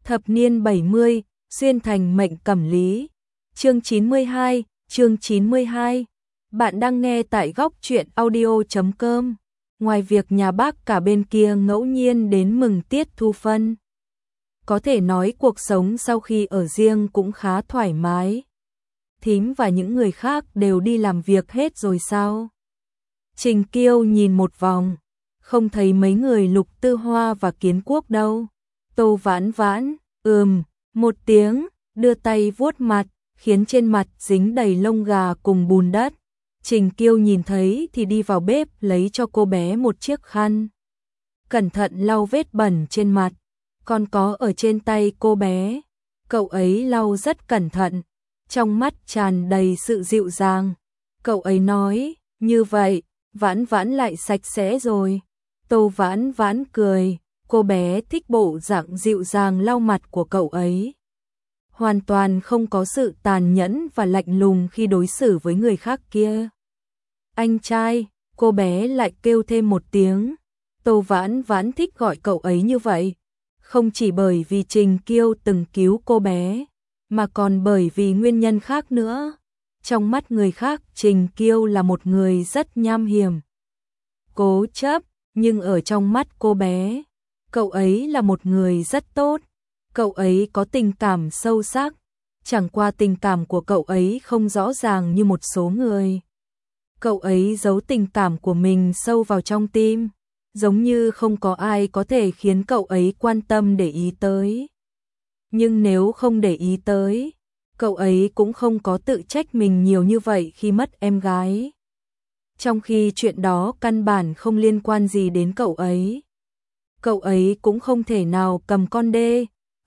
Thập niên 70, xuyên thành mệnh cẩm lý. Chương 92. Bạn đang nghe tại góc truyện audio.com. Ngoài việc nhà bác cả bên kia ngẫu nhiên đến mừng tiết thu phân, có thể nói cuộc sống sau khi ở riêng cũng khá thoải mái. Thím và những người khác đều đi làm việc hết rồi sao? Trình Kiêu nhìn một vòng, không thấy mấy người Lục Tư Hoa và Kiến Quốc đâu. Tô Vãn Vãn, một tiếng, đưa tay vuốt mặt, khiến trên mặt dính đầy lông gà cùng bùn đất. Trình Kiêu nhìn thấy thì đi vào bếp lấy cho cô bé một chiếc khăn, cẩn thận lau vết bẩn trên mặt, còn có ở trên tay cô bé. Cậu ấy lau rất cẩn thận, trong mắt tràn đầy sự dịu dàng. Cậu ấy nói, như vậy, Vãn Vãn lại sạch sẽ rồi. Tô Vãn Vãn cười, cô bé thích bộ dạng dịu dàng lau mặt của cậu ấy. Hoàn toàn không có sự tàn nhẫn và lạnh lùng khi đối xử với người khác kia. Anh trai, cô bé lại kêu thêm một tiếng. Tô Vãn Vãn thích gọi cậu ấy như vậy, không chỉ bởi vì Trình Kiêu từng cứu cô bé, mà còn bởi vì nguyên nhân khác nữa. Trong mắt người khác, Trình Kiêu là một người rất nham hiểm, cố chấp, nhưng ở trong mắt cô bé, cậu ấy là một người rất tốt. Cậu ấy có tình cảm sâu sắc, chẳng qua tình cảm của cậu ấy không rõ ràng như một số người. Cậu ấy giấu tình cảm của mình sâu vào trong tim, giống như không có ai có thể khiến cậu ấy quan tâm để ý tới. Nhưng nếu không để ý tới, cậu ấy cũng không có tự trách mình nhiều như vậy khi mất em gái. Trong khi chuyện đó căn bản không liên quan gì đến cậu ấy. Cậu ấy cũng không thể nào cầm con đê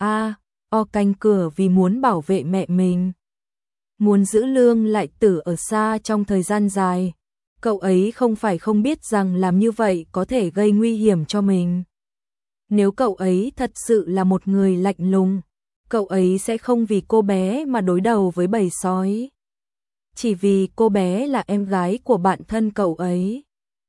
canh cửa vì muốn bảo vệ mẹ mình, muốn giữ Lương Lại Tử ở xa trong thời gian dài. Cậu ấy không phải không biết rằng làm như vậy có thể gây nguy hiểm cho mình. Nếu cậu ấy thật sự là một người lạnh lùng, cậu ấy sẽ không vì cô bé mà đối đầu với bầy sói. Chỉ vì cô bé là em gái của bạn thân cậu ấy.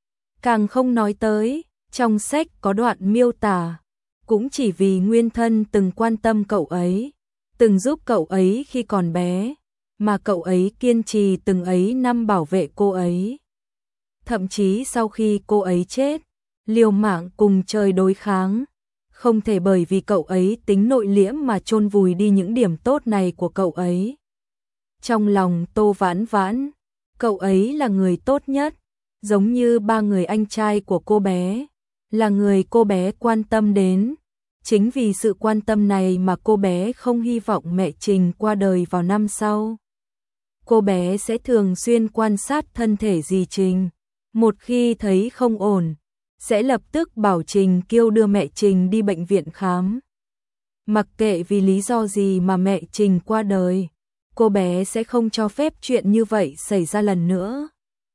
Càng không nói tới, trong sách có đoạn miêu tả, cũng chỉ vì nguyên thân từng quan tâm cậu ấy, từng giúp cậu ấy khi còn bé, mà cậu ấy kiên trì từng ấy năm bảo vệ cô ấy. Thậm chí sau khi cô ấy chết, liều mạng cùng trời đối kháng, không thể bởi vì cậu ấy tính nội liễm mà chôn vùi đi những điểm tốt này của cậu ấy. Trong lòng Tô Vãn Vãn, cậu ấy là người tốt nhất, giống như ba người anh trai của cô bé, là người cô bé quan tâm đến. Chính vì sự quan tâm này mà cô bé không hy vọng mẹ Trình qua đời vào năm sau. Cô bé sẽ thường xuyên quan sát thân thể dì Trình, một khi thấy không ổn, sẽ lập tức bảo Trình Kiêu đưa mẹ Trình đi bệnh viện khám. Mặc kệ vì lý do gì mà mẹ Trình qua đời, cô bé sẽ không cho phép chuyện như vậy xảy ra lần nữa.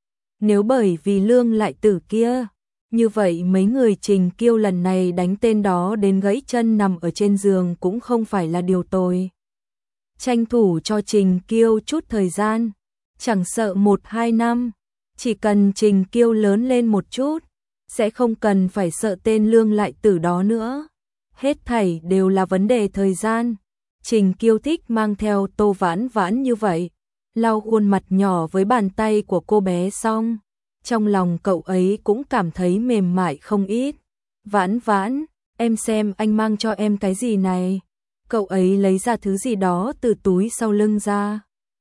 Nếu bởi vì Lương Lại Tử kia, như vậy mấy người Trình Kiêu lần này đánh tên đó đến gãy chân nằm ở trên giường cũng không phải là điều tồi. Tranh thủ cho Trình Kiêu chút thời gian, chẳng sợ 1-2 năm, chỉ cần Trình Kiêu lớn lên một chút, sẽ không cần phải sợ tên Lương Lại Tử đó nữa. Hết thảy đều là vấn đề thời gian. Trình Kiêu thích mang theo Tô Vãn Vãn như vậy, lau khuôn mặt nhỏ với bàn tay của cô bé xong, trong lòng cậu ấy cũng cảm thấy mềm mại không ít. Vãn Vãn, em xem anh mang cho em cái gì này. Cậu ấy lấy ra thứ gì đó từ túi sau lưng ra,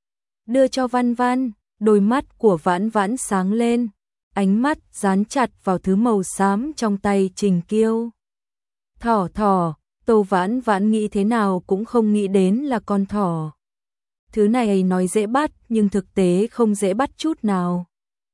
đưa cho Văn Văn. Đôi mắt của Vãn Vãn sáng lên, ánh mắt dán chặt vào thứ màu xám trong tay Trình Kiêu. Thỏ, Tô Vãn Vãn nghĩ thế nào cũng không nghĩ đến là con thỏ. Thứ này nói dễ bắt nhưng thực tế không dễ bắt chút nào.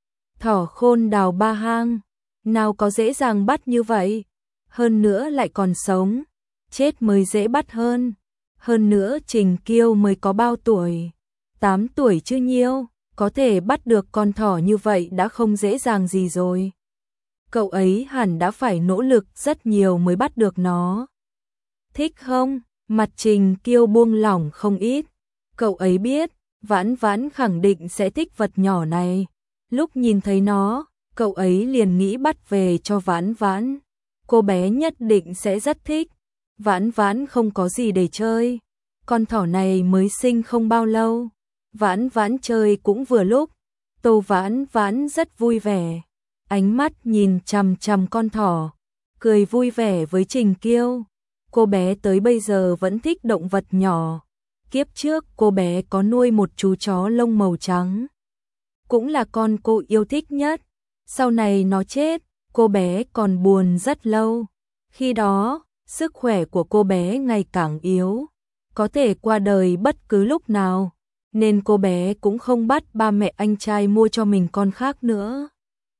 Thỏ khôn đào ba hang, nào có dễ dàng bắt như vậy, hơn nữa lại còn sống, chết mới dễ bắt hơn. Hơn nữa Trình Kiêu mới có bao tuổi, 8 tuổi chứ nhiêu, có thể bắt được con thỏ như vậy đã không dễ dàng gì rồi. Cậu ấy hẳn đã phải nỗ lực rất nhiều mới bắt được nó. Thích không? Mặt Trình Kiêu buông lỏng không ít. Cậu ấy biết, Vãn Vãn khẳng định sẽ thích vật nhỏ này. Lúc nhìn thấy nó, cậu ấy liền nghĩ bắt về cho Vãn Vãn. Cô bé nhất định sẽ rất thích. Vãn Vãn không có gì để chơi. Con thỏ này mới sinh không bao lâu. Vãn Vãn chơi cũng vừa lúc. Tô Vãn Vãn rất vui vẻ. Ánh mắt nhìn chằm chằm con thỏ. Cười vui vẻ với Trình Kiêu. Cô bé tới bây giờ vẫn thích động vật nhỏ. Kiếp trước cô bé có nuôi một chú chó lông màu trắng. Cũng là con cô yêu thích nhất. Sau này nó chết, cô bé còn buồn rất lâu. Khi đó, sức khỏe của cô bé ngày càng yếu. Có thể qua đời bất cứ lúc nào. Nên cô bé cũng không bắt ba mẹ anh trai mua cho mình con khác nữa.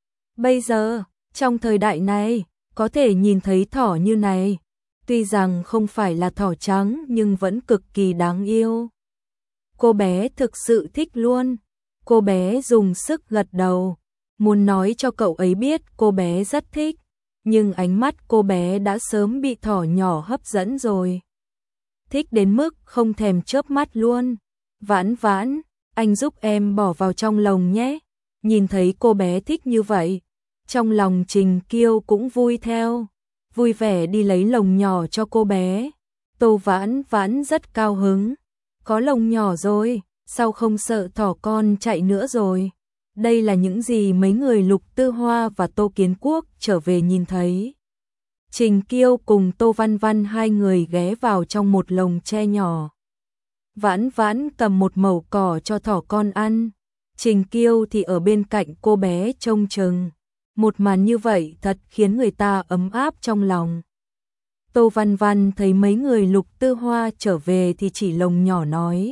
Bây giờ, trong thời đại này, có thể nhìn thấy thỏ như này. Tuy rằng không phải là thỏ trắng nhưng vẫn cực kỳ đáng yêu. Cô bé thực sự thích luôn. Cô bé dùng sức gật đầu, muốn nói cho cậu ấy biết cô bé rất thích. Nhưng ánh mắt cô bé đã sớm bị thỏ nhỏ hấp dẫn rồi. Thích đến mức không thèm chớp mắt luôn. Vãn Vãn, anh giúp em bỏ vào trong lồng nhé. Nhìn thấy cô bé thích như vậy, trong lòng Trình Kiêu cũng vui theo. Vui vẻ đi lấy lồng nhỏ cho cô bé. Tô Vãn Vãn rất cao hứng. Có lồng nhỏ rồi, sao không sợ thỏ con chạy nữa rồi. Đây là những gì mấy người Lục Tư Hoa và Tô Kiến Quốc trở về nhìn thấy. Trình Kiêu cùng Tô Văn Văn hai người ghé vào trong một lồng tre nhỏ. Vãn Vãn cầm một mẩu cỏ cho thỏ con ăn. Trình Kiêu thì ở bên cạnh cô bé trông chừng. Một màn như vậy thật khiến người ta ấm áp trong lòng. Tô Văn Văn thấy mấy người Lục Tư Hoa trở về thì chỉ lồng nhỏ nói.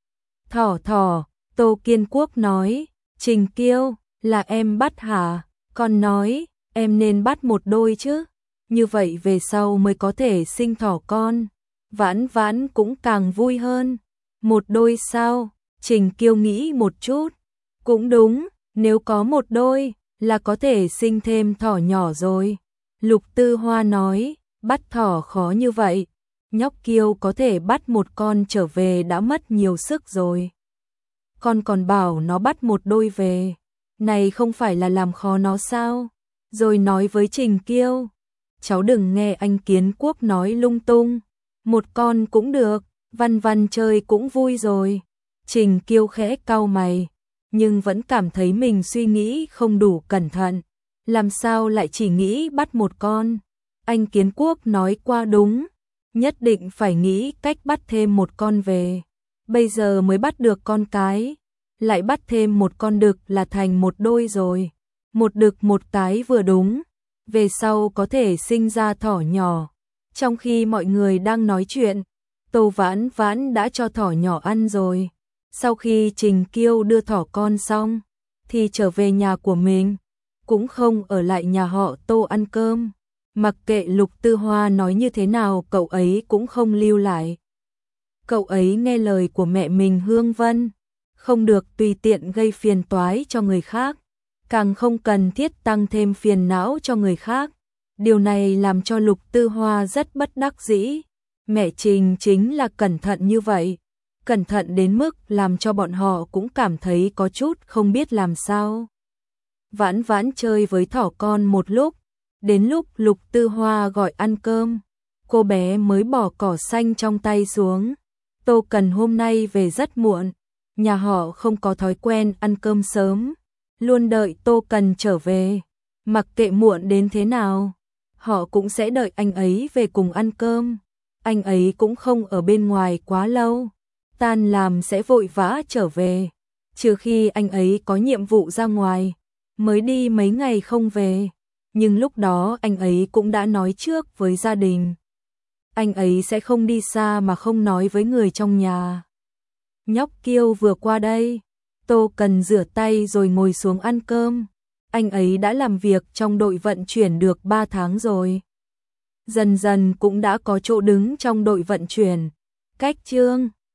Thỏ thỏ, Tô Kiên Quốc nói. Trình Kiêu, là em bắt hả? Con nói, em nên bắt một đôi chứ. Như vậy về sau mới có thể sinh thỏ con. Vãn Vãn cũng càng vui hơn. Một đôi sao? Trình Kiêu nghĩ một chút. Cũng đúng, nếu có một đôi là có thể sinh thêm thỏ nhỏ rồi. Lục Tư Hoa nói, bắt thỏ khó như vậy. Nhóc Kiêu có thể bắt một con trở về đã mất nhiều sức rồi. Con còn bảo nó bắt một đôi về. Này không phải là làm khó nó sao? Rồi nói với Trình Kiêu. Cháu đừng nghe anh Kiến Quốc nói lung tung. Một con cũng được, Văn Văn chơi cũng vui rồi. Trình Kiêu khẽ cau mày, nhưng vẫn cảm thấy mình suy nghĩ không đủ cẩn thận. Làm sao lại chỉ nghĩ bắt một con? Anh Kiến Quốc nói qua đúng, nhất định phải nghĩ cách bắt thêm một con về. Bây giờ mới bắt được con cái, lại bắt thêm một con đực là thành một đôi rồi. Một đực một cái vừa đúng, về sau có thể sinh ra thỏ nhỏ. Trong khi mọi người đang nói chuyện, Tô Vãn Vãn đã cho thỏ nhỏ ăn rồi. Sau khi Trình Kiêu đưa thỏ con xong, thì trở về nhà của mình, cũng không ở lại nhà họ Tô ăn cơm. Mặc kệ Lục Tư Hoa nói như thế nào cậu ấy cũng không lưu lại. Cậu ấy nghe lời của mẹ mình Hương Vân, không được tùy tiện gây phiền toái cho người khác, càng không cần thiết tăng thêm phiền não cho người khác. Điều này làm cho Lục Tư Hoa rất bất đắc dĩ. Mẹ Trình chính là cẩn thận như vậy, cẩn thận đến mức làm cho bọn họ cũng cảm thấy có chút không biết làm sao. Vãn Vãn chơi với thỏ con một lúc, đến lúc Lục Tư Hoa gọi ăn cơm, cô bé mới bỏ cỏ xanh trong tay xuống. Tô Cần hôm nay về rất muộn, nhà họ không có thói quen ăn cơm sớm, luôn đợi Tô Cần trở về. Mặc kệ muộn đến thế nào, họ cũng sẽ đợi anh ấy về cùng ăn cơm. Anh ấy cũng không ở bên ngoài quá lâu, tan làm sẽ vội vã trở về, trừ khi anh ấy có nhiệm vụ ra ngoài, mới đi mấy ngày không về. Nhưng lúc đó anh ấy cũng đã nói trước với gia đình. Anh ấy sẽ không đi xa mà không nói với người trong nhà. Nhóc Kiêu vừa qua đây, Tô Cần rửa tay rồi ngồi xuống ăn cơm. Anh ấy đã làm việc trong đội vận chuyển được 3 tháng rồi. Dần dần cũng đã có chỗ đứng trong đội vận chuyển. Cách chương